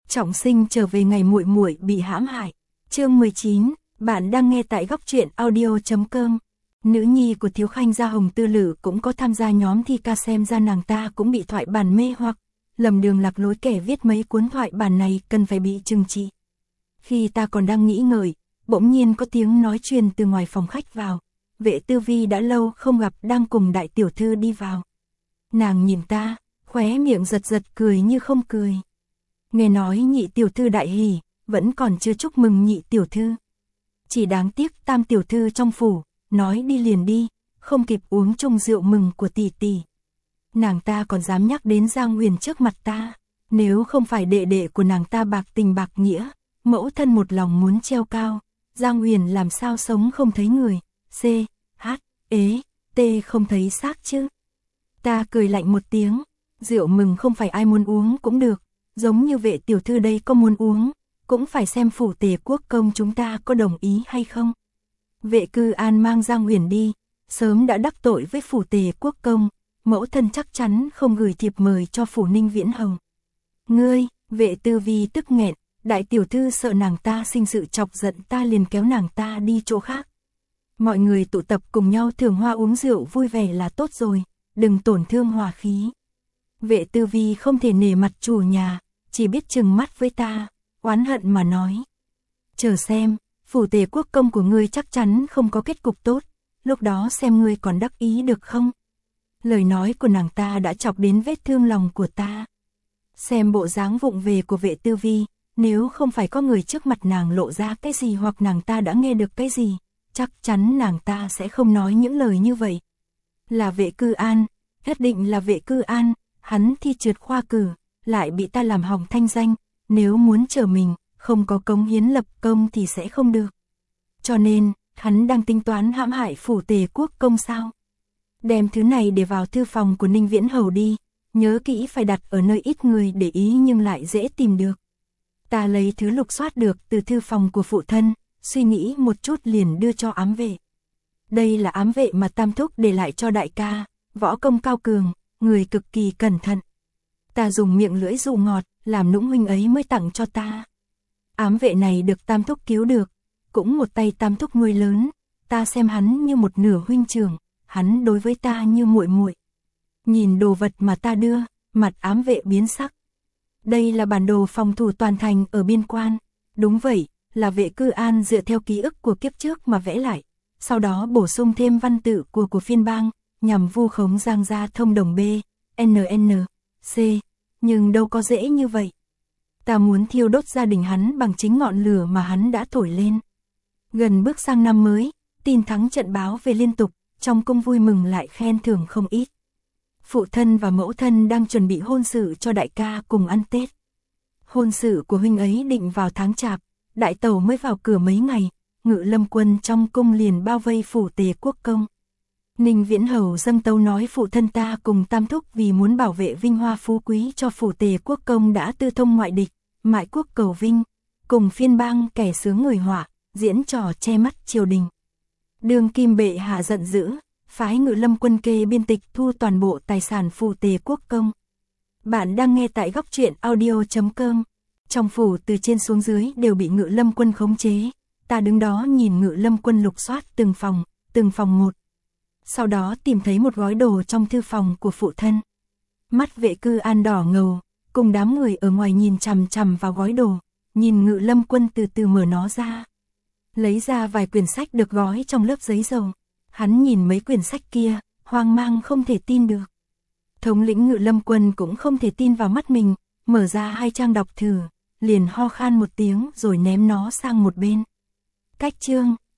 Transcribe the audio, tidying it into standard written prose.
Trọng sinh trở về ngày muội muội bị hãm hại. Chương 19, bạn đang nghe tại góc truyện audio.com. Nữ nhi của Thiếu Khanh gia Hồng Tư Lự cũng có tham gia nhóm thi ca, xem ra nàng ta cũng bị thoại bản mê hoặc, lầm đường lạc lối, kẻ viết mấy cuốn thoại bản này cần phải bị trừng trị. Khi ta còn đang nghĩ ngợi, bỗng nhiên có tiếng nói truyền từ ngoài phòng khách vào. Vệ Tư Vi đã lâu không gặp đang cùng đại tiểu thư đi vào. Nàng nhìn ta, khóe miệng giật giật cười như không cười. Nghe nói nhị tiểu thư đại hỉ, vẫn còn chưa chúc mừng nhị tiểu thư. Chỉ đáng tiếc tam tiểu thư trong phủ, nói đi liền đi, không kịp uống chung rượu mừng của tỷ tỷ. Nàng ta còn dám nhắc đến Giang Huyền trước mặt ta, nếu không phải đệ đệ của nàng ta bạc tình bạc nghĩa, mẫu thân một lòng muốn treo cao, Giang Huyền làm sao sống không thấy người, C, H, ế, T không thấy xác chứ. Ta cười lạnh một tiếng, rượu mừng không phải ai muốn uống cũng được, giống như Vệ tiểu thư đây có muốn uống, cũng phải xem phủ Tề Quốc công chúng ta có đồng ý hay không. Vệ Cư An mang Giang Huyền đi, sớm đã đắc tội với phủ Tề Quốc công, mẫu thân chắc chắn không gửi thiệp mời cho phủ Ninh Viễn Hồng. Ngươi, Vệ Tư Vi tức nghẹn, đại tiểu thư sợ nàng ta sinh sự chọc giận ta liền kéo nàng ta đi chỗ khác. Mọi người tụ tập cùng nhau thưởng hoa uống rượu vui vẻ là tốt rồi, đừng tổn thương hòa khí. Vệ Tư Vi không thể nể mặt chủ nhà, chỉ biết trừng mắt với ta, oán hận mà nói. Chờ xem, phủ Tề Quốc công của ngươi chắc chắn không có kết cục tốt, lúc đó xem ngươi còn đắc ý được không? Lời nói của nàng ta đã chọc đến vết thương lòng của ta. Xem bộ dáng vụng về của Vệ Tư Vi, nếu không phải có người trước mặt nàng lộ ra cái gì hoặc nàng ta đã nghe được cái gì, chắc chắn nàng ta sẽ không nói những lời như vậy. Là Vệ Cư An, nhất định là Vệ Cư An, hắn thi trượt khoa cử, lại bị ta làm hỏng thanh danh, nếu muốn trở mình, không có cống hiến lập công thì sẽ không được. Cho nên, hắn đang tính toán hãm hại phủ Tề Quốc công sao? Đem thứ này để vào thư phòng của Ninh Viễn Hầu đi, nhớ kỹ phải đặt ở nơi ít người để ý nhưng lại dễ tìm được. Ta lấy thứ lục soát được từ thư phòng của phụ thân, suy nghĩ một chút liền đưa cho ám vệ. Đây là ám vệ mà tam thúc để lại cho đại ca, võ công cao cường, người cực kỳ cẩn thận. Ta dùng miệng lưỡi dụ ngọt, làm nũng huynh ấy mới tặng cho ta. Ám vệ này được tam thúc cứu được, cũng một tay tam thúc nuôi lớn, ta xem hắn như một nửa huynh trưởng, hắn đối với ta như muội muội. Nhìn đồ vật mà ta đưa, mặt ám vệ biến sắc. Đây là bản đồ phòng thủ toàn thành ở biên quan. Đúng vậy, là Vệ Cư An dựa theo ký ức của kiếp trước mà vẽ lại, sau đó bổ sung thêm văn tự của phiên bang, nhằm vu khống Giang gia thông đồng B, NN, C, nhưng đâu có dễ như vậy. Ta muốn thiêu đốt gia đình hắn bằng chính ngọn lửa mà hắn đã thổi lên. Gần bước sang năm mới, tin thắng trận báo về liên tục, trong cung vui mừng lại khen thưởng không ít. Phụ thân và mẫu thân đang chuẩn bị hôn sự cho đại ca cùng ăn Tết. Hôn sự của huynh ấy định vào tháng Chạp, đại tẩu mới vào cửa mấy ngày, Ngự Lâm quân trong cung liền bao vây phủ Tề Quốc công. Ninh Viễn Hầu dâng tấu nói phụ thân ta cùng tam thúc vì muốn bảo vệ vinh hoa phú quý cho phủ Tề Quốc công đã tư thông ngoại địch, mại quốc cầu vinh, cùng phiên bang kẻ sướng người họa, diễn trò che mắt triều đình. Đương kim bệ hạ giận dữ, phái Ngự Lâm quân kê biên tịch thu toàn bộ tài sản phủ Tề Quốc công. Bạn đang nghe tại góc truyện audio.com. Trong phủ từ trên xuống dưới đều bị Ngự Lâm quân khống chế. Ta đứng đó nhìn Ngự Lâm quân lục soát từng phòng một. Sau đó tìm thấy một gói đồ trong thư phòng của phụ thân. Mắt Vệ Cư An đỏ ngầu, cùng đám người ở ngoài nhìn chằm chằm vào gói đồ, nhìn Ngự Lâm quân từ từ mở nó ra. Lấy ra vài quyển sách được gói trong lớp giấy dầu. Hắn nhìn mấy quyển sách kia, hoang mang không thể tin được. Thống lĩnh Ngự Lâm quân cũng không thể tin vào mắt mình, mở ra 2 trang đọc thử, liền ho khan một tiếng rồi ném nó sang một bên. Cách chương